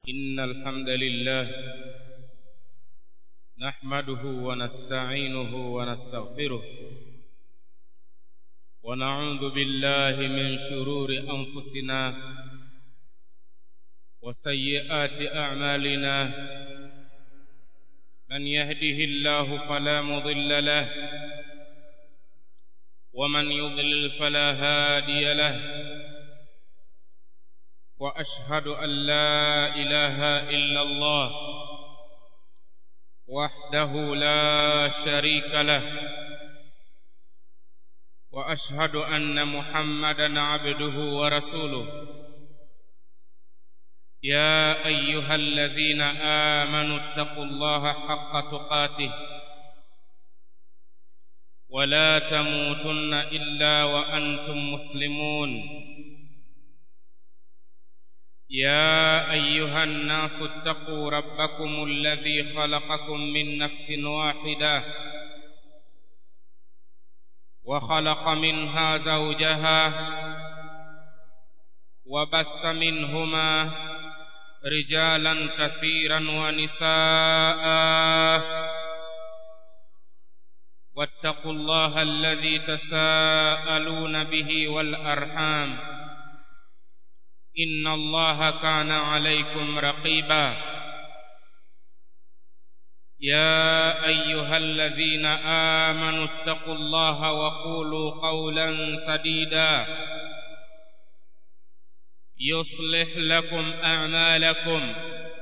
إن الحمد لله نحمده ونستعينه ونستغفره ونعوذ بالله من شرور أنفسنا وسيئات أعمالنا من يهده الله فلا مضل له ومن يضلل فلا هادي له وأشهد أن لا إله إلا الله وحده لا شريك له وأشهد أن محمدًا عبده ورسوله يا أيها الذين آمنوا اتقوا الله حق تقاته ولا تموتن إلا وأنتم مسلمون يا أيها الناس اتقوا ربكم الذي خلقكم من نفس واحدة وخلق منها زوجها وبث منهما رجالا كثيرا ونساء واتقوا الله الذي تساءلون به والأرحام إن الله كان عليكم رقيبا يا أيها الذين آمنوا اتقوا الله وقولوا قولا سديدا يصلح لكم أعمالكم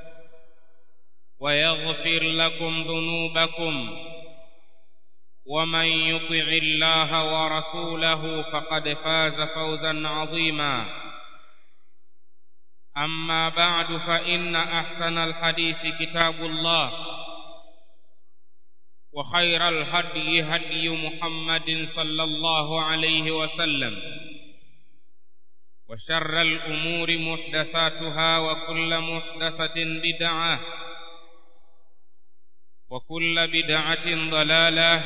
ويغفر لكم ذنوبكم ومن يطع الله ورسوله فقد فاز فوزا عظيما أما بعد فإن أحسن الحديث كتاب الله وخير الهدي هدي محمد صلى الله عليه وسلم وشر الأمور محدثاتها وكل محدثة بدعة وكل بدعة ضلالة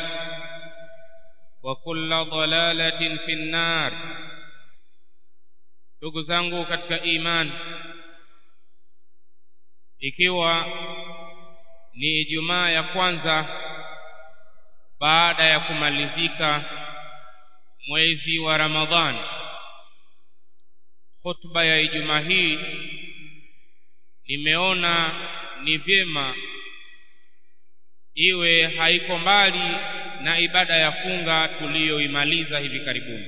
وكل ضلالة في النار. Ndugu zangu katika imani, ikiwa ni Ijumaa ya kwanza baada ya kumalizika mwezi wa Ramadhani, khutba ya Ijumaa hii nimeona ni vyema iwe haiko mbali na ibada ya funga tuliyoimaliza hivi karibuni.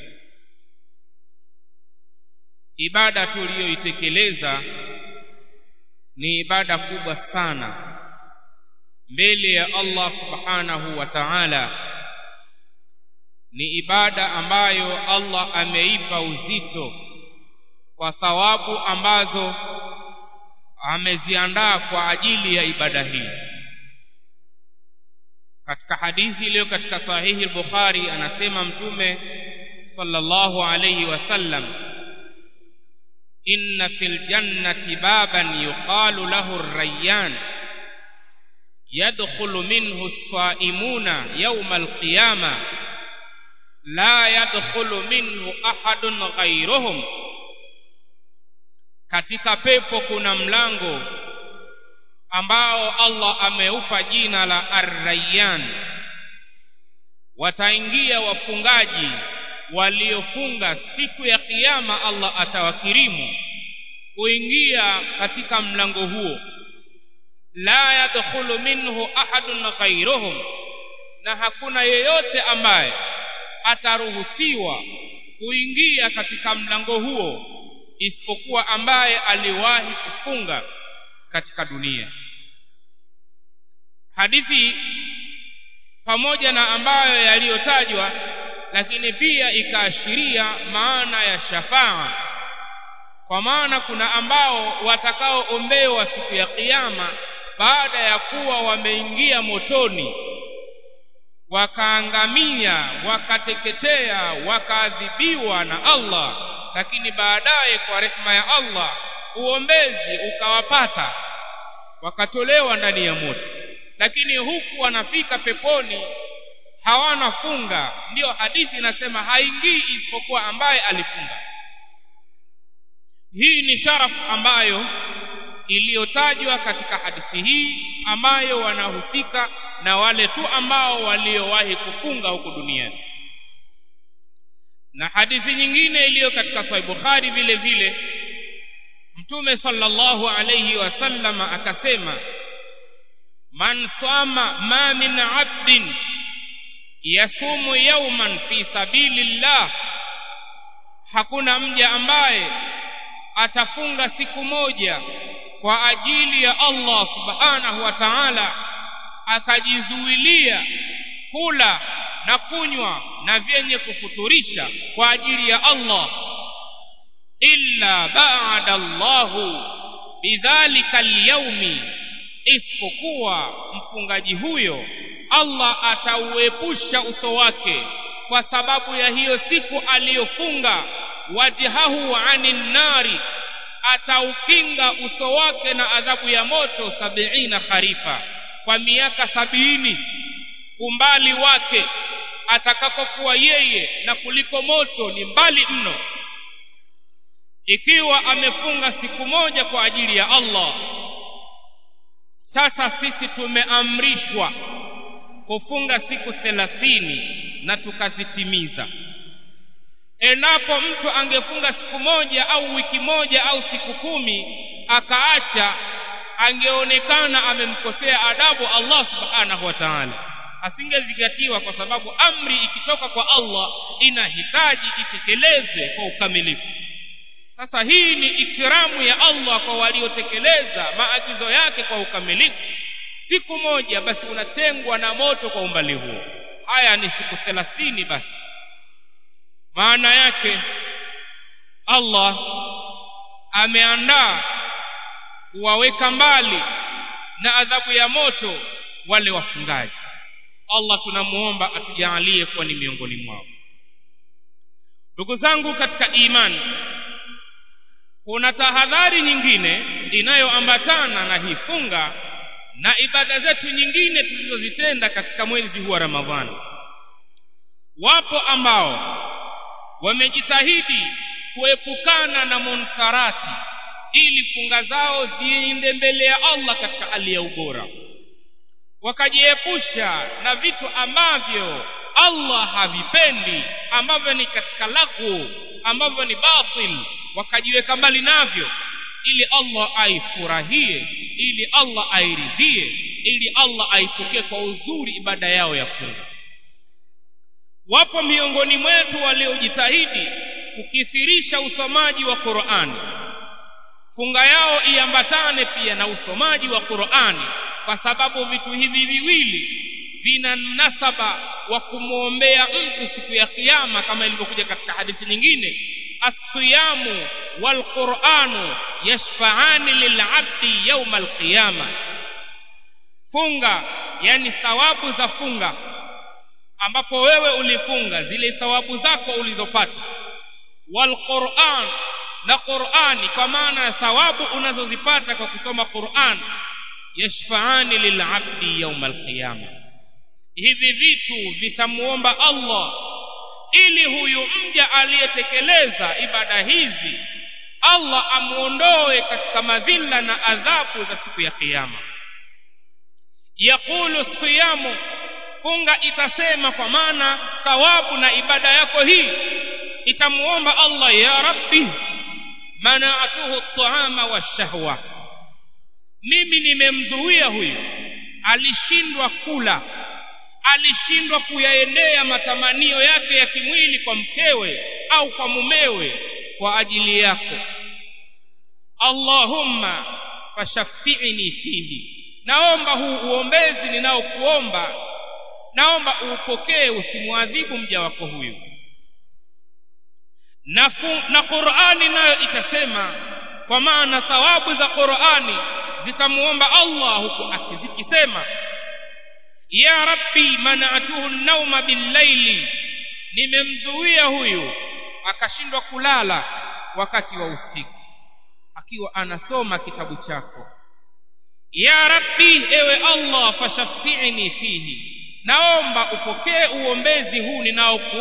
Ibada tuliyoitekeleza ni ibada kubwa sana mbele ya Allah subhanahu wa ta'ala. Ni ibada ambayo Allah ameipa uzito kwa thawabu ambazo ameziandaa kwa ajili ya ibada hii. Katika hadithi iliyo katika sahihi al-Bukhari anasema Mtume sallallahu alayhi wasallam, inna fil jannati baban yuqalu lahu ar-rayyan yadkhulu minhu as-sa'imuna yawm al-qiyamah la yadkhulu minhu ahadun ghayruhum. Katika pepo kuna mlango ambao Allah ameupa jina la Ar-Rayyan. Wataingia wafungaji waliofunga siku ya kiyama, Allah atawakirimu kuingia katika mlango huo. La yadkhulu minhu ahadun ghayruhum, na hakuna yeyote ambaye ataruhusiwa kuingia katika mlango huo isipokuwa ambaye aliwahi kufunga katika dunia. Hadithi pamoja na ambayo yaliyotajwa, lakini pia ikaashiria maana ya shafaa, kwa maana kuna ambao watakaoombewa siku ya kiyama baada ya kuwa wameingia motoni, wakaangamia, wakateketea, wakaadhibiwa na Allah, lakini baadaye kwa rehema ya Allah uombezi ukawapata, wakatolewa ndani ya moto, lakini huku wanafika peponi hawana funga. Ndio hadithi inasema haingii isipokuwa ambaye alifunga. Hii ni sharafu ambayo iliyotajwa katika hadithi hii, ambayo wanahusika na wale tu ambao waliowahi kufunga huko duniani. Na hadithi nyingine iliyo katika Sahih Bukhari vile vile, Mtume sallallahu alayhi wasallam akasema, man sama ma min 'abdin yasumu yawman fi sabilillah, hakuna mja ambaye atafunga siku moja kwa ajili ya Allah subhanahu wa ta'ala, akajizuilia kula na kunywa na vyenye kufuturisha kwa ajili ya Allah, illa ba'ada Allahu bidhalika al-yawmi, isipokuwa mfungaji huyo Allah atauepusha uso wake kwa sababu ya hiyo siku aliyofunga, wajhahu 'anil nari, ataukinga uso wake na adhabu ya moto 70 kharifa, kwa miaka 70 umbali wake atakapokuwa yeye na kuliko moto ni mbali mno. Ikiwa amefunga siku moja kwa ajili ya Allah, sasa sisi tumeamrishwa kufunga siku 30 na tukazitimiza. Endapo mtu angefunga siku moja au wiki moja au siku 10 akaacha, angeonekana amemkosea adabu Allah subhanahu wa ta'ala, asingezingatiwa, kwa sababu amri ikitoka kwa Allah inahitaji itekelezwe kwa ukamilifu. Sasa hii ni ikramu ya Allah kwa waliotekeleza maagizo yake kwa ukamilifu. Siku moja basi unatengwa na moto kwa umbali huo. Haya ni siku 30 basi. Maana yake Allah ameandaa kuwaweka mbali na adhabu ya moto wale wafungaji. Allah tunamuomba atujalie kuwa ni miongoni mwao. Ndugu zangu katika imani, kuna tahadhari nyingine inayoambatana na hii funga na ibada zetu nyingine tulizozitenda katika mwezi huu wa Ramadhani. Wapo ambao wamejitahidi kuepukana na munkarati ili funga zao ziende mbele ya Allah katika hali ya ubora, wakajiepusha na vitu ambavyo Allah havipendi, ambavyo ni katika lahu, ambavyo ni batil, wakajiweka mbali navyo ili Allah aifurahie, ili Allah airidhie, ili Allah aipokee kwa uzuri ibada yao ya funga. Wapo miongoni mwetu waliojitahidi kukithirisha usomaji wa Qur'ani, funga yao iambatane pia na usomaji wa Qur'ani, kwa sababu vitu hivi viwili vina mnasaba wa kumwombea mtu siku ya kiyama, kama ilivyokuja katika hadithi nyingine, as-siyamu wal Qur'anu yashfa'ani lil'abdi yawm al-qiyama. Funga, yani thawabu za funga, ambapo wewe ulifunga zile thawabu zako ulizopata, wal Qur'an, na Qur'ani kwa maana thawabu unazozipata kwa kusoma Qur'an, yashfa'ani lil'abdi yawm al-qiyama. Hivi vitu vitamuomba Allah ili huyu mja aliyetekeleza ibada hizi Allah amuondoe katika madhila na adhabu za siku ya kiyama. Yaqulu siyamu, funga itasema, kwa maana thawabu na ibada yako hii itamuomba Allah, ya Rabbi mana'atuhu at-ta'ama wash-shahwa, mimi nimemzuia huyu, alishindwa kula, alishindwa kuyaendea matamanio yake ya kimwili kwa mkewe au kwa mumewe kwa ajili yako. Allahumma fashaffi'ni fihi, naomba huu uombezi ninaokuomba, naomba uupokee, usimwadhibu mja wako huyu. Na Qur'ani nayo itasema, kwa maana thawabu za Qur'ani zitamuomba Allah huku akizikisema, ya Rabbi mana'atuhu an-nawma bil-layli, nimemzuia huyu akashindwa kulala wakati wa usiku akiwa anasoma kitabu chako. Ya Rabbi, ewe Allah, fashaffi'ni fihi, naomba upokee uombezi huu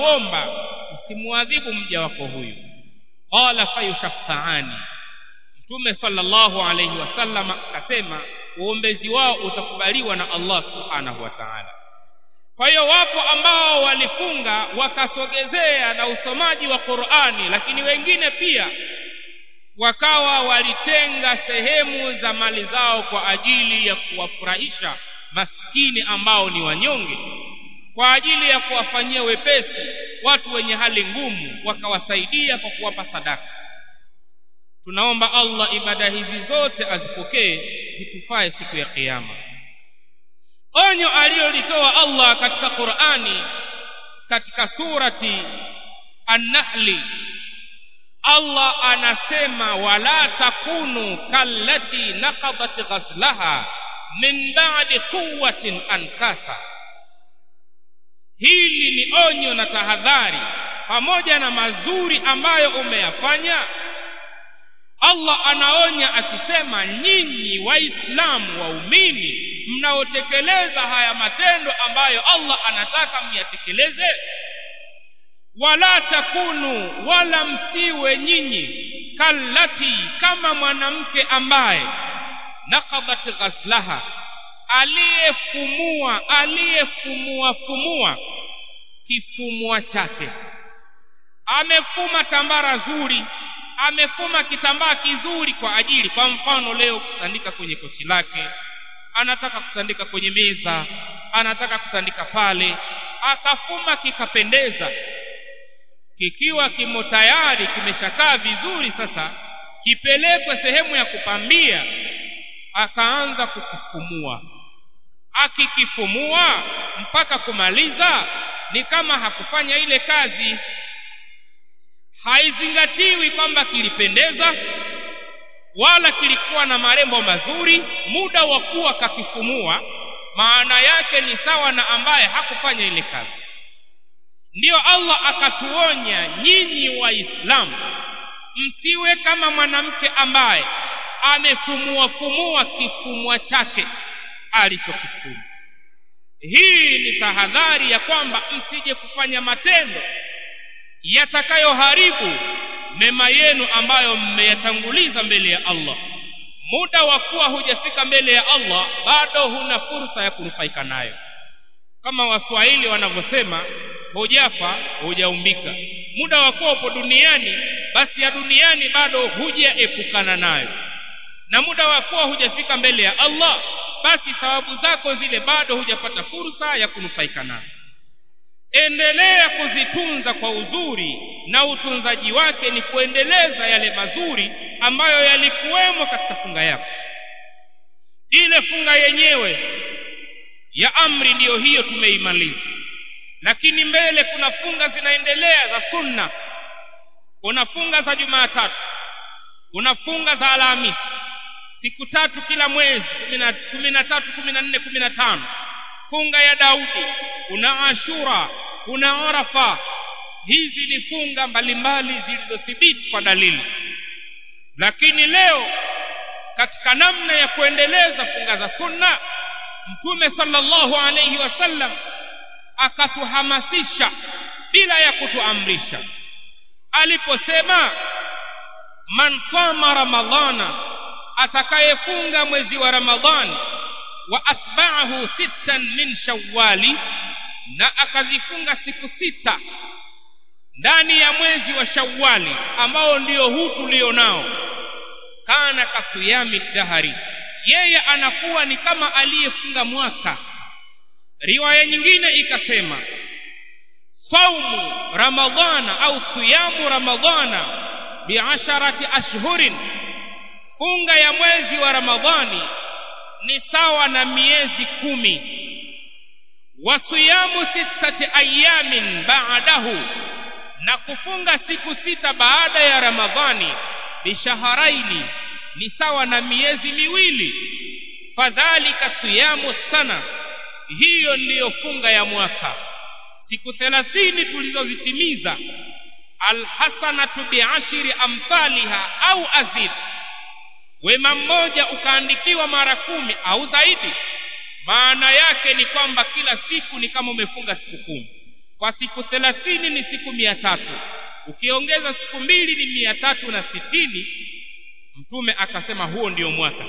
ninaokuomba, usimwadhibu mja wako huyu. Qala fayushaffa'ani, Mtume sallallahu alayhi wasallam akasema uombezi wao utakubaliwa na Allah subhanahu wa ta'ala. Kwa hiyo wapo ambao walifunga wakasogezea na usomaji wa Qur'ani, lakini wengine pia wakawa walitenga sehemu za mali zao kwa ajili ya kuwafurahisha maskini ambao ni wanyonge, kwa ajili ya kuwafanyia wepesi watu wenye hali ngumu, wakawasaidia kwa kuwapa sadaka. Tunaomba Allah ibada hizi zote azipokee, zitufae siku ya kiyama. Onyo alilolitoa Allah katika Qur'ani katika surati An-Nahl, Allah anasema wala takunu kallati naqadat ghazlaha min ba'di quwwatin ankasa. Hili ni onyo na tahadhari pamoja na mazuri ambayo umeyafanya. Allah anaonya akisema nyinyi waislamu waumini mnaotekeleza haya matendo ambayo Allah anataka myatekeleze, wala takunu, wala msiwe nyinyi kallati, kama mwanamke ambaye naqadat ghazlaha, aliyefumua kifumua chake. Amefuma tambara zuri, amefuma kitambaa kizuri kwa ajili, kwa mfano leo kutandika kwenye kochi lake, anataka kutandika kwenye meza, anataka kutandika pale, akafuma kikapendeza, kikiwa kimo tayari kimeshakaa vizuri, sasa kipelekwe sehemu ya kupambia, akaanza kukifumua. Akikifumua mpaka kumaliza ni kama hakufanya ile kazi. Haizingatiwi kwamba kilipendeza wala kilikuwa na marembo mazuri muda wa kuwa kakifumua, maana yake ni sawa na ambaye hakufanya ile kazi. Ndiyo Allah akatuonya, nyinyi waislamu msiwe kama mwanamke ambaye amefumua kifumua chake alichokifumua. Hii ni tahadhari ya kwamba msije kufanya matendo yatakayoharibu mema yenu ambayo mmeyatanguliza mbele ya Allah. Muda wa kuwa hujafika mbele ya Allah bado huna fursa ya kunufaika nayo. Kama Waswahili wanavyosema, hujafa hujaumbika. Muda wa kuwa upo duniani, basi ya duniani bado hujaepukana nayo, na muda wa kuwa hujafika mbele ya Allah, basi thawabu zako zile bado hujapata fursa ya kunufaika nazo. Endelea kuzitunza kwa uzuri, na utunzaji wake ni kuendeleza yale mazuri ambayo yalikuwemo katika funga yako. Ile funga yenyewe ya amri ndiyo hiyo tumeimaliza, lakini mbele kuna funga zinaendelea za sunna. Kuna funga za Jumatatu, kuna funga za Alhamisi, siku 3 kila mwezi, 13, 14, 15. Funga ya Daudi, kuna Ashura, kuna Arafa. Hizi ni funga mbalimbali zilizothibiti kwa dalili. Lakini leo katika namna ya kuendeleza funga za sunna, Mtume sallallahu alayhi wasallam akatuhamasisha bila ya kutuamrisha aliposema, man sama ramadhana, atakayefunga mwezi wa Ramadhani, wa atba'ahu 6 min Shawwali, na akazifunga siku 6 ndani ya mwezi wa Shawwali ambao ndio huu tulionao, kana kasiyami dahari, yeye anakuwa ni kama aliyefunga mwaka. Riwaya nyingine ikasema saumu ramadhana au siyamu ramadhana bi'asharati ashhurin, funga ya mwezi wa Ramadhani ni sawa na miezi 10. Wa siyamu 6 ayamin ba'dahu, na kufunga siku 6 baada ya Ramadhani bishaharaini, ni sawa na miezi 2. Fadhalika siyamu sana, hiyo ndiyo funga ya mwaka. Siku 30 tulizozitimiza, alhasanatu bi'ashri amthaliha au azid, wema mmoja ukaandikiwa mara 10 au zaidi. Maana yake ni kwamba kila siku ni kama umefunga siku 10. Kwa siku 30 ni siku 300, ukiongeza siku 2 ni 360. Mtume akasema huo ndio mwaka.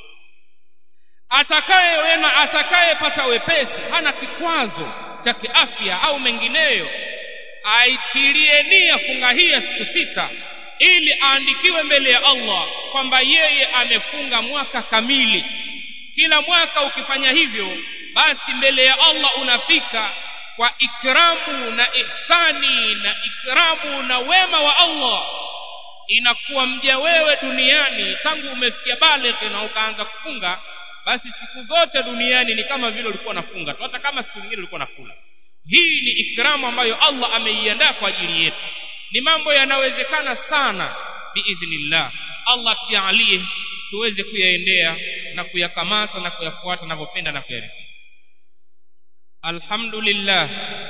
Atakayepata wepesi, hana kikwazo cha kiafya au mengineyo, aitilie nia funga hii ya siku 6 ili aandikiwe mbele ya Allah kwamba yeye amefunga mwaka kamili. Kila mwaka ukifanya hivyo, basi mbele ya Allah unafika kwa ikramu na ihsani na ikramu na wema wa Allah. Inakuwa mja wewe duniani tangu umefikia baligh na ukaanza kufunga, basi siku zote duniani ni kama vile ulikuwa unafunga tu, hata kama siku zingine ulikuwa unakula. Hii ni ikramu ambayo Allah ameiandaa kwa ajili yetu. Ni mambo yanawezekana sana biidhnillah. Allah tujalie tuweze kuyaendea na kuyakamata na kuyafuata anavyopenda na kuyaridhia. Alhamdulillah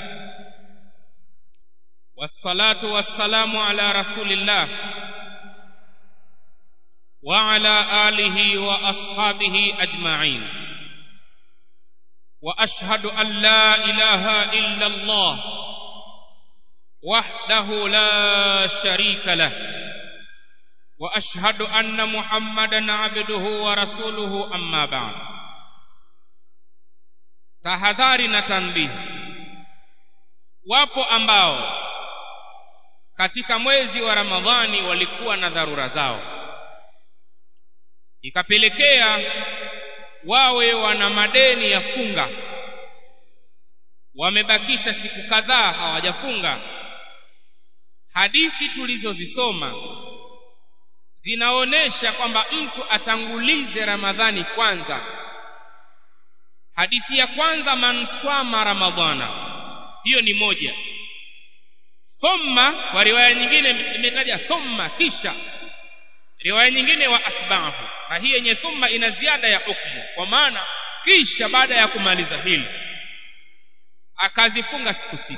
wassalatu wassalamu ala rasulillah wa ala alihi wa ashabihi ajma'in. Wa ashhadu an la ilaha illa Allah wahdahu la sharika lah wa ashhadu anna Muhammadan abduhu wa rasuluhu, amma ba'd. Tahadhari na tanbihi. Wapo ambao katika mwezi wa Ramadhani walikuwa na dharura zao, ikapelekea wawe wana madeni ya funga, wamebakisha siku kadhaa hawajafunga. Hadithi tulizozisoma zinaonesha kwamba mtu atangulize Ramadhani kwanza. Hadithi ya kwanza, man swama ramadhana, hiyo ni moja. Thumma, kwa riwaya nyingine imetaja thumma, kisha. Riwaya nyingine wa atba'ahu, na hii yenye thumma ina ziada ya hukumu, kwa maana kisha baada ya kumaliza hili akazifunga siku 6.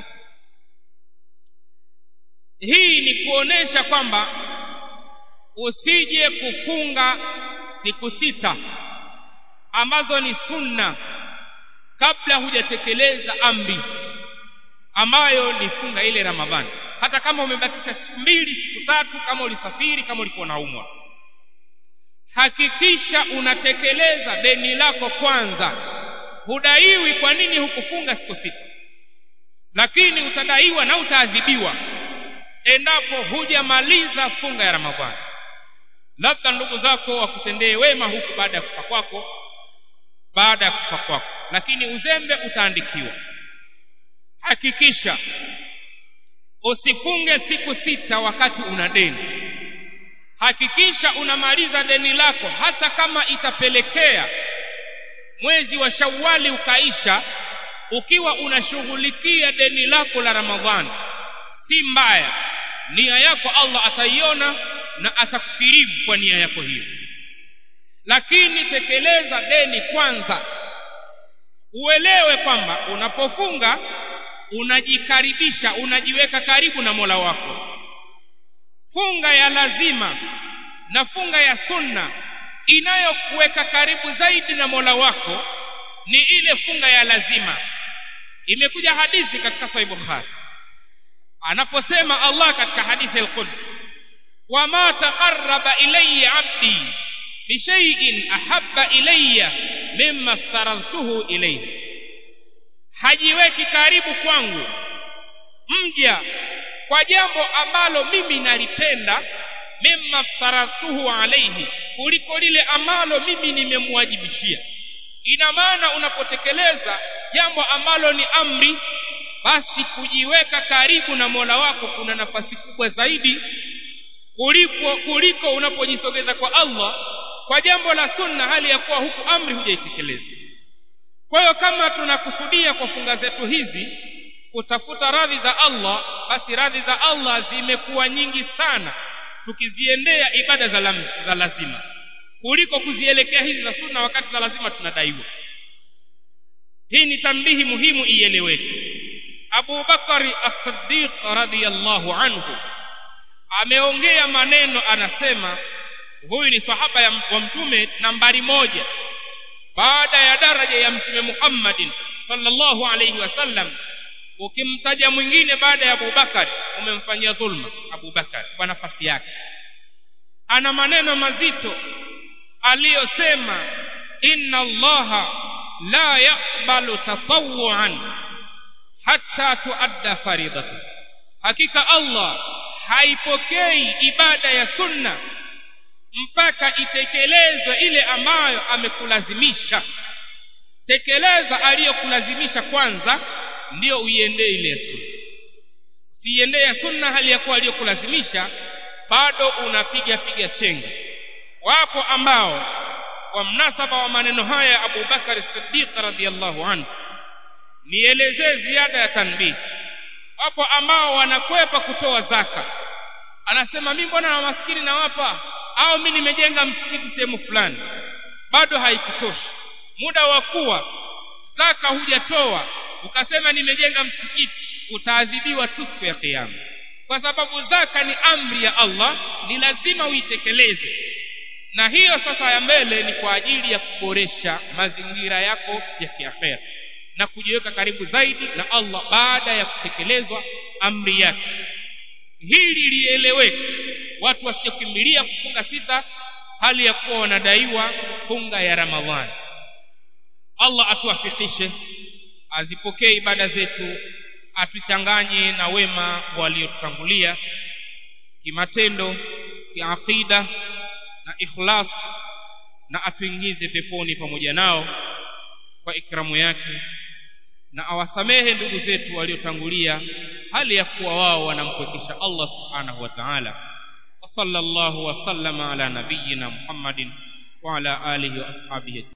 Hii ni kuonesha kwamba usije kufunga siku 6 ambazo ni sunna kabla hujatekeleza amri ambayo ni funga ile Ramadhani. Hata kama umebakisha siku 2, siku 3, kama ulisafiri, kama ulikuwa unaumwa, hakikisha unatekeleza deni lako kwanza. Hudaiwi kwa nini hukufunga siku 6, lakini utadaiwa na utaadhibiwa endapo hujamaliza funga ya Ramadhani. Labda ndugu zako wakutendee wema huku baada ya kufa kwako, lakini uzembe utaandikiwa. Hakikisha usifunge siku 6 wakati una deni. Hakikisha unamaliza deni lako, hata kama itapelekea mwezi wa Shawwali ukaisha ukiwa unashughulikia deni lako la Ramadhani, si mbaya. Nia yako Allah ataiona na atakukirimu kwa nia yako hiyo. Lakini tekeleza deni kwanza. Uelewe kwamba unapofunga unajikaribisha, unajiweka karibu na Mola wako. Funga ya lazima na funga ya sunna inayokuweka karibu zaidi na Mola wako ni ile funga ya lazima. Imekuja hadithi katika Sahih Bukhari, anaposema Allah katika hadithi al-Quds, wama taqarraba ilayya 'abdi bi shay'in ahabba ilayya mimma aftaradtuhu ilayhi. Hajiweki karibu kwangu mja kwa jambo ambalo mimi nalipenda, mimma aftaradtuhu alayhi, kuliko lile ambalo mimi nimemwajibishia. Ina maana unapotekeleza jambo ambalo ni amri, basi kujiweka karibu na Mola wako kuna nafasi kubwa zaidi kuliko unapojisogeza kwa Allah kwa jambo la sunna, hali ya kuwa huku amri hujaitekeleza. Kwa hiyo kama tunakusudia kwa funga zetu hizi kutafuta radhi za Allah, basi radhi za Allah zimekuwa nyingi sana tukiziendea ibada za lazima kuliko kuzielekea hizi za sunna wakati za lazima tunadaiwa. Hii ni tambihi muhimu ieleweke. Abu Bakari As-Siddiq radhiyallahu anhu ameongea maneno, anasema huyu ni sahaba wa Mtume nambari 1 baada ya daraja ya Mtume Muhammadin sallallahu alayhi wasallam. Ukimtaja mwingine baada ya Abu Bakari umemfanyia dhulma Abu Bakari kwa nafasi yake. ana maneno mazito aliyosema, inna Allaha la yaqbalu tatawwuan hatta tuadda faridatu, hakika Allah haipokei ibada ya sunna mpaka itekelezwe ile ambayo amekulazimisha. Tekeleza aliyokulazimisha kwanza, ndio uiendee ile sunna. Usiendee ya sunna hali ya kuwa aliyokulazimisha bado unapiga chenga. Wapo ambao kwa mnasaba wa maneno haya Abu Bakar Siddiq radhiyallahu anhu, nielezee ziada ya tanbih. Wapo ambao wanakwepa kutoa zaka. Anasema mimi mbona na maskini nawapa, au mimi nimejenga msikiti sehemu fulani. Bado haikutoshi. Muda wa kuwa zaka hujatoa ukasema nimejenga msikiti, utaadhibiwa tu siku ya kiyama, kwa sababu zaka ni amri ya Allah, ni lazima uitekeleze. Na hiyo sasa ya mbele ni kwa ajili ya kuboresha mazingira yako ya kiakhera na kujiweka karibu zaidi na Allah baada ya kutekelezwa amri yake. Hili lieleweke, watu wasikimbilia kufunga sita hali ya kuwa wanadaiwa funga ya Ramadhani. Allah atuwafikishe, azipokee ibada zetu, atuchanganye na wema waliotutangulia kimatendo, kiakida na ikhlas, na atuingize peponi pamoja nao kwa ikramu yake, na awasamehe ndugu zetu waliotangulia hali ya kuwa wao wanampwekesha Allah subhanahu wa ta'ala. Wa sallallahu wa sallama ala nabiyyina Muhammadin wa ala alihi wa ashabihi.